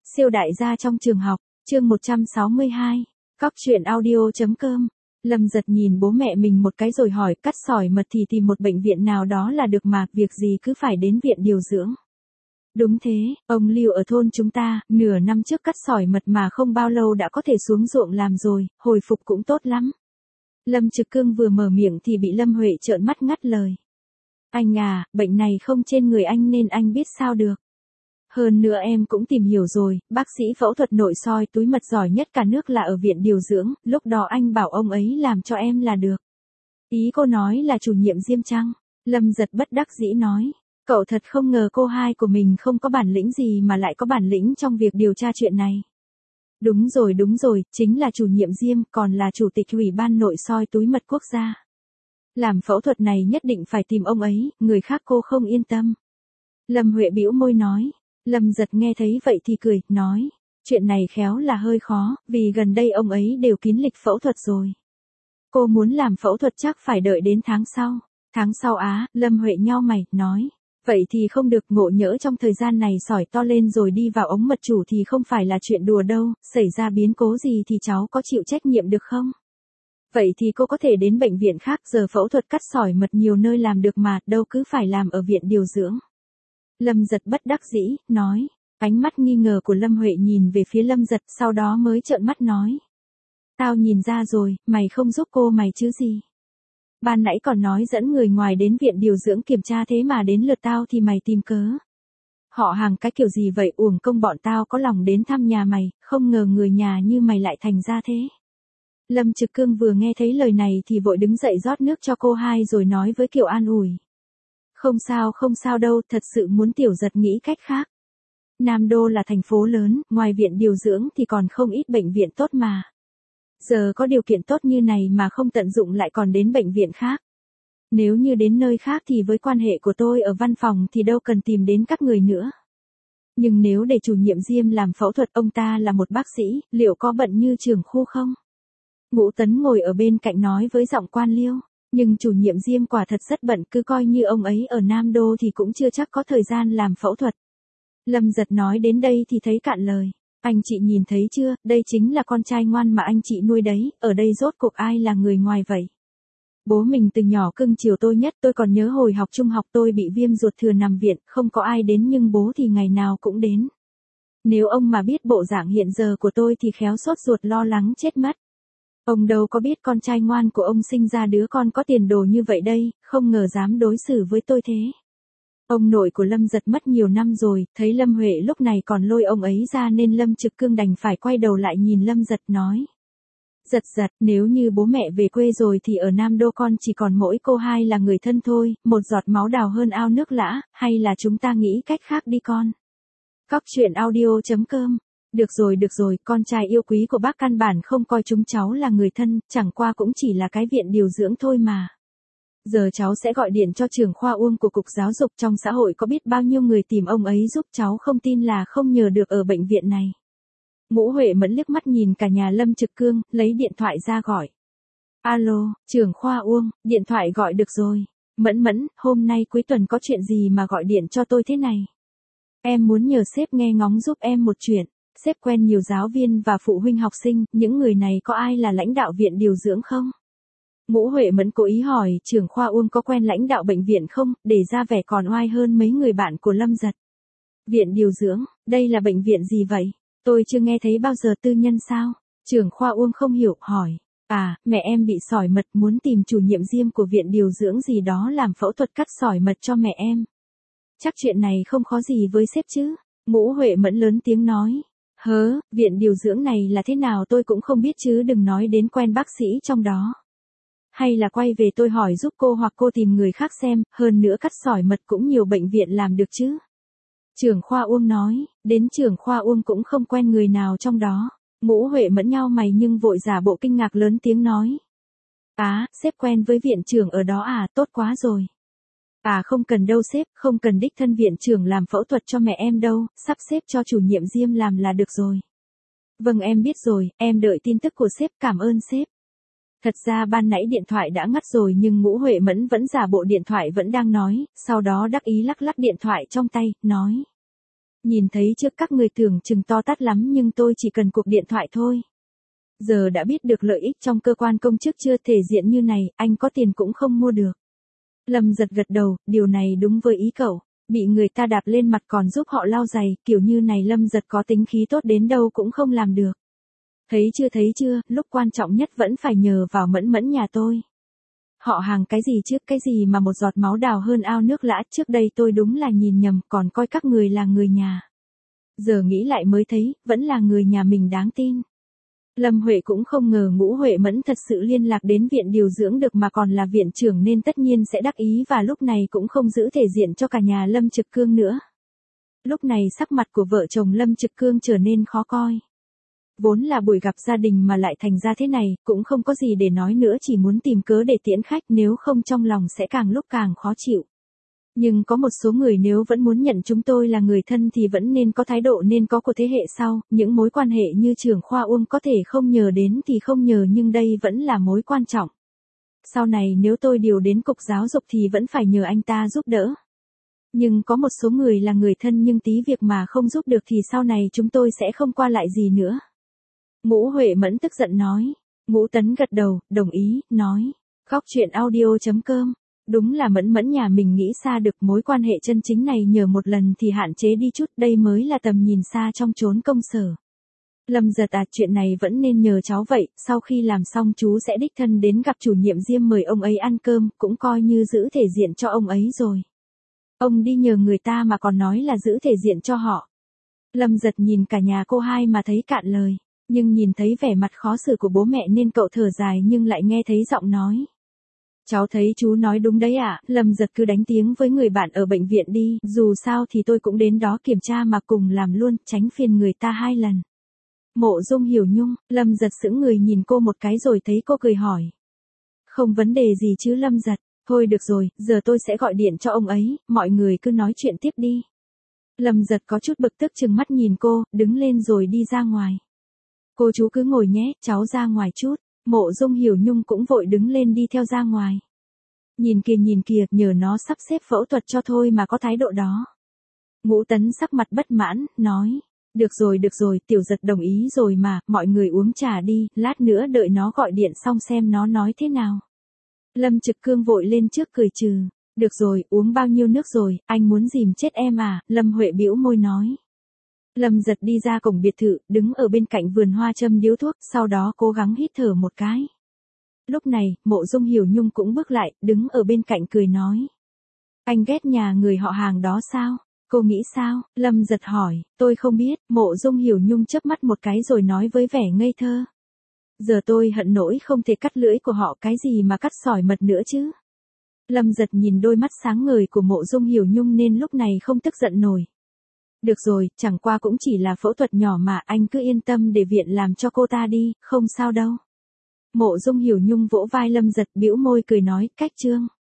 Siêu đại gia trong trường học, chương 162, Cóc truyện audio.com. Lâm Giật nhìn bố mẹ mình một cái rồi hỏi, cắt sỏi mật thì tìm một bệnh viện nào đó là được mà, việc gì cứ phải đến viện điều dưỡng. Đúng thế, ông Lưu ở thôn chúng ta, nửa năm trước cắt sỏi mật mà không bao lâu đã có thể xuống ruộng làm rồi, hồi phục cũng tốt lắm. Lâm Trực Cương vừa mở miệng thì bị Lâm Huệ trợn mắt ngắt lời. Anh à, bệnh này không trên người anh nên anh biết sao được. Hơn nữa em cũng tìm hiểu rồi, bác sĩ phẫu thuật nội soi túi mật giỏi nhất cả nước là ở viện điều dưỡng, lúc đó anh bảo ông ấy làm cho em là được. Ý cô nói là chủ nhiệm Diêm chăng? Lâm Giật bất đắc dĩ nói. Cậu thật không ngờ cô hai của mình không có bản lĩnh gì mà lại có bản lĩnh trong việc điều tra chuyện này. Đúng rồi, chính là chủ nhiệm Diêm, còn là chủ tịch ủy ban nội soi túi mật quốc gia. Làm phẫu thuật này nhất định phải tìm ông ấy, người khác cô không yên tâm. Lâm Huệ bĩu môi nói. Lâm Giật nghe thấy vậy thì cười, nói, chuyện này khéo là hơi khó, vì gần đây ông ấy đều kín lịch phẫu thuật rồi. Cô muốn làm phẫu thuật chắc phải đợi đến tháng sau. Tháng sau á, Lâm Huệ nhao mày, nói, vậy thì không được, ngộ nhỡ trong thời gian này sỏi to lên rồi đi vào ống mật chủ thì không phải là chuyện đùa đâu, xảy ra biến cố gì thì cháu có chịu trách nhiệm được không? Vậy thì cô có thể đến bệnh viện khác, giờ phẫu thuật cắt sỏi mật nhiều nơi làm được mà, đâu cứ phải làm ở viện điều dưỡng. Lâm Giật bất đắc dĩ, nói, ánh mắt nghi ngờ của Lâm Huệ nhìn về phía Lâm Giật, sau đó mới trợn mắt nói. Tao nhìn ra rồi, mày không giúp cô mày chứ gì. Ban nãy còn nói dẫn người ngoài đến viện điều dưỡng kiểm tra thế mà đến lượt tao thì mày tìm cớ. Họ hàng cái kiểu gì vậy, uổng công bọn tao có lòng đến thăm nhà mày, không ngờ người nhà như mày lại thành ra thế. Lâm Trực Cương vừa nghe thấy lời này thì vội đứng dậy rót nước cho cô hai rồi nói với kiểu an ủi. Không sao đâu, thật sự muốn Tiểu Giật nghĩ cách khác. Nam Đô là thành phố lớn, ngoài viện điều dưỡng thì còn không ít bệnh viện tốt mà. Giờ có điều kiện tốt như này mà không tận dụng lại còn đến bệnh viện khác. Nếu như đến nơi khác thì với quan hệ của tôi ở văn phòng thì đâu cần tìm đến các người nữa. Nhưng nếu để chủ nhiệm Diêm làm phẫu thuật, ông ta là một bác sĩ, liệu có bận như trưởng khu không? Ngũ Tấn ngồi ở bên cạnh nói với giọng quan liêu. Nhưng chủ nhiệm Diêm quả thật rất bận, cứ coi như ông ấy ở Nam Đô thì cũng chưa chắc có thời gian làm phẫu thuật. Lâm Giật nói đến đây thì thấy cạn lời. Anh chị nhìn thấy chưa, đây chính là con trai ngoan mà anh chị nuôi đấy, ở đây rốt cuộc ai là người ngoài vậy? Bố mình từ nhỏ cưng chiều tôi nhất, tôi còn nhớ hồi học trung học tôi bị viêm ruột thừa nằm viện, không có ai đến nhưng bố thì ngày nào cũng đến. Nếu ông mà biết bộ dạng hiện giờ của tôi thì khéo sốt ruột lo lắng chết mất. Ông đâu có biết con trai ngoan của ông sinh ra đứa con có tiền đồ như vậy đây, không ngờ dám đối xử với tôi thế. Ông nội của Lâm Giật mất nhiều năm rồi, thấy Lâm Huệ lúc này còn lôi ông ấy ra nên Lâm Trực Cương đành phải quay đầu lại nhìn Lâm Giật nói. Giật, nếu như bố mẹ về quê rồi thì ở Nam Đô con chỉ còn mỗi cô hai là người thân thôi, một giọt máu đào hơn ao nước lã, hay là chúng ta nghĩ cách khác đi con. Cóc truyện audio.com. Được rồi, con trai yêu quý của bác căn bản không coi chúng cháu là người thân, chẳng qua cũng chỉ là cái viện điều dưỡng thôi mà. Giờ cháu sẽ gọi điện cho trưởng khoa Uông của Cục Giáo dục, trong xã hội có biết bao nhiêu người tìm ông ấy giúp, cháu không tin là không nhờ được ở bệnh viện này. Ngũ Huệ Mẫn liếc mắt nhìn cả nhà Lâm Trực Cương, lấy điện thoại ra gọi. Alo, trưởng khoa Uông, điện thoại gọi được rồi. Mẫn, hôm nay cuối tuần có chuyện gì mà gọi điện cho tôi thế này? Em muốn nhờ sếp nghe ngóng giúp em một chuyện. Sếp quen nhiều giáo viên và phụ huynh học sinh, những người này có ai là lãnh đạo viện điều dưỡng không? Ngũ Huệ Mẫn cố ý hỏi trưởng khoa Uông có quen lãnh đạo bệnh viện không, để ra vẻ còn oai hơn mấy người bạn của Lâm Giật. Viện điều dưỡng, đây là bệnh viện gì vậy? Tôi chưa nghe thấy bao giờ, tư nhân sao? Trưởng khoa Uông không hiểu, hỏi. À, mẹ em bị sỏi mật, muốn tìm chủ nhiệm Diêm của viện điều dưỡng gì đó làm phẫu thuật cắt sỏi mật cho mẹ em. Chắc chuyện này không khó gì với sếp chứ? Ngũ Huệ Mẫn lớn tiếng nói. Viện điều dưỡng này là thế nào tôi cũng không biết chứ đừng nói đến quen bác sĩ trong đó. Hay là quay về tôi hỏi giúp cô hoặc cô tìm người khác xem, hơn nữa cắt sỏi mật cũng nhiều bệnh viện làm được chứ. Trưởng khoa Uông nói, đến trưởng khoa Uông cũng không quen người nào trong đó. Ngũ Huệ Mẫn nhao mày nhưng vội giả bộ kinh ngạc lớn tiếng nói. Sếp quen với viện trưởng ở đó à, tốt quá rồi. Không cần đâu sếp, không cần đích thân viện trưởng làm phẫu thuật cho mẹ em đâu, sắp xếp cho chủ nhiệm Diêm làm là được rồi. Vâng em biết rồi, em đợi tin tức của sếp, cảm ơn sếp. Thật ra ban nãy điện thoại đã ngắt rồi nhưng Ngũ Huệ Mẫn vẫn giả bộ điện thoại vẫn đang nói, sau đó đắc ý lắc điện thoại trong tay, nói. Nhìn thấy trước các người tưởng chừng to tát lắm nhưng tôi chỉ cần cuộc điện thoại thôi. Giờ đã biết được lợi ích trong cơ quan công chức chưa, thể diện như này, anh có tiền cũng không mua được. Lâm Giật gật đầu, điều này đúng với ý cậu. Bị người ta đạp lên mặt còn giúp họ lau giày, kiểu như này Lâm Giật có tính khí tốt đến đâu cũng không làm được. Thấy chưa, lúc quan trọng nhất vẫn phải nhờ vào Mẫn Mẫn nhà tôi. Họ hàng cái gì chứ, cái gì mà một giọt máu đào hơn ao nước lã, trước đây tôi đúng là nhìn nhầm, còn coi các người là người nhà. Giờ nghĩ lại mới thấy, vẫn là người nhà mình đáng tin. Lâm Huệ cũng không ngờ Ngũ Huệ Mẫn thật sự liên lạc đến viện điều dưỡng được mà còn là viện trưởng nên tất nhiên sẽ đắc ý và lúc này cũng không giữ thể diện cho cả nhà Lâm Trực Cương nữa. Lúc này sắc mặt của vợ chồng Lâm Trực Cương trở nên khó coi. Vốn là buổi gặp gia đình mà lại thành ra thế này, cũng không có gì để nói nữa, chỉ muốn tìm cớ để tiễn khách, nếu không trong lòng sẽ càng lúc càng khó chịu. Nhưng có một số người nếu vẫn muốn nhận chúng tôi là người thân thì vẫn nên có thái độ nên có của thế hệ sau, những mối quan hệ như trưởng khoa Uông có thể không nhờ đến thì không nhờ nhưng đây vẫn là mối quan trọng. Sau này nếu tôi điều đến cục giáo dục thì vẫn phải nhờ anh ta giúp đỡ. Nhưng có một số người là người thân nhưng tí việc mà không giúp được thì sau này chúng tôi sẽ không qua lại gì nữa. Ngũ Huệ Mẫn tức giận nói. Ngũ Tấn gật đầu, đồng ý, nói. Góc chuyện audio.com. Đúng là Mẫn Mẫn nhà mình nghĩ xa được, mối quan hệ chân chính này nhờ một lần thì hạn chế đi chút, đây mới là tầm nhìn xa trong chốn công sở. Lâm Giật chuyện này vẫn nên nhờ cháu vậy, sau khi làm xong chú sẽ đích thân đến gặp chủ nhiệm Diêm mời ông ấy ăn cơm, cũng coi như giữ thể diện cho ông ấy rồi. Ông đi nhờ người ta mà còn nói là giữ thể diện cho họ. Lâm Giật nhìn cả nhà cô hai mà thấy cạn lời, nhưng nhìn thấy vẻ mặt khó xử của bố mẹ nên cậu thở dài nhưng lại nghe thấy giọng nói. Cháu thấy chú nói đúng đấy ạ, Lâm Giật cứ đánh tiếng với người bạn ở bệnh viện đi, dù sao thì tôi cũng đến đó kiểm tra mà cùng làm luôn, tránh phiền người ta 2 lần. Mộ Dung Hiểu Nhung, Lâm Giật sững người nhìn cô một cái rồi thấy cô cười hỏi. Không vấn đề gì chứ Lâm Giật, thôi được rồi, giờ tôi sẽ gọi điện cho ông ấy, mọi người cứ nói chuyện tiếp đi. Lâm Giật có chút bực tức trừng mắt nhìn cô, đứng lên rồi đi ra ngoài. Cô chú cứ ngồi nhé, cháu ra ngoài chút. Mộ Dung Hiểu Nhung cũng vội đứng lên đi theo ra ngoài. Nhìn kìa, nhờ nó sắp xếp phẫu thuật cho thôi mà có thái độ đó. Ngũ Tấn sắc mặt bất mãn, nói. Được rồi, Tiểu Giật đồng ý rồi mà, mọi người uống trà đi, lát nữa đợi nó gọi điện xong xem nó nói thế nào. Lâm Trực Cương vội lên trước cười trừ. Được rồi, uống bao nhiêu nước rồi, anh muốn dìm chết em à, Lâm Huệ bĩu môi nói. Lâm Giật đi ra cổng biệt thự, đứng ở bên cạnh vườn hoa châm điếu thuốc, sau đó cố gắng hít thở một cái. Lúc này, Mộ Dung Hiểu Nhung cũng bước lại, đứng ở bên cạnh cười nói. Anh ghét nhà người họ hàng đó sao? Cô nghĩ sao? Lâm Giật hỏi, tôi không biết, Mộ Dung Hiểu Nhung chớp mắt một cái rồi nói với vẻ ngây thơ. Giờ tôi hận nỗi không thể cắt lưỡi của họ, cái gì mà cắt sỏi mật nữa chứ? Lâm Giật nhìn đôi mắt sáng ngời của Mộ Dung Hiểu Nhung nên lúc này không tức giận nổi. Được rồi, chẳng qua cũng chỉ là phẫu thuật nhỏ mà, anh cứ yên tâm để viện làm cho cô ta đi, không sao đâu. Mộ Dung Hiểu Nhung vỗ vai Lâm Giật, bĩu môi cười nói, cách trương.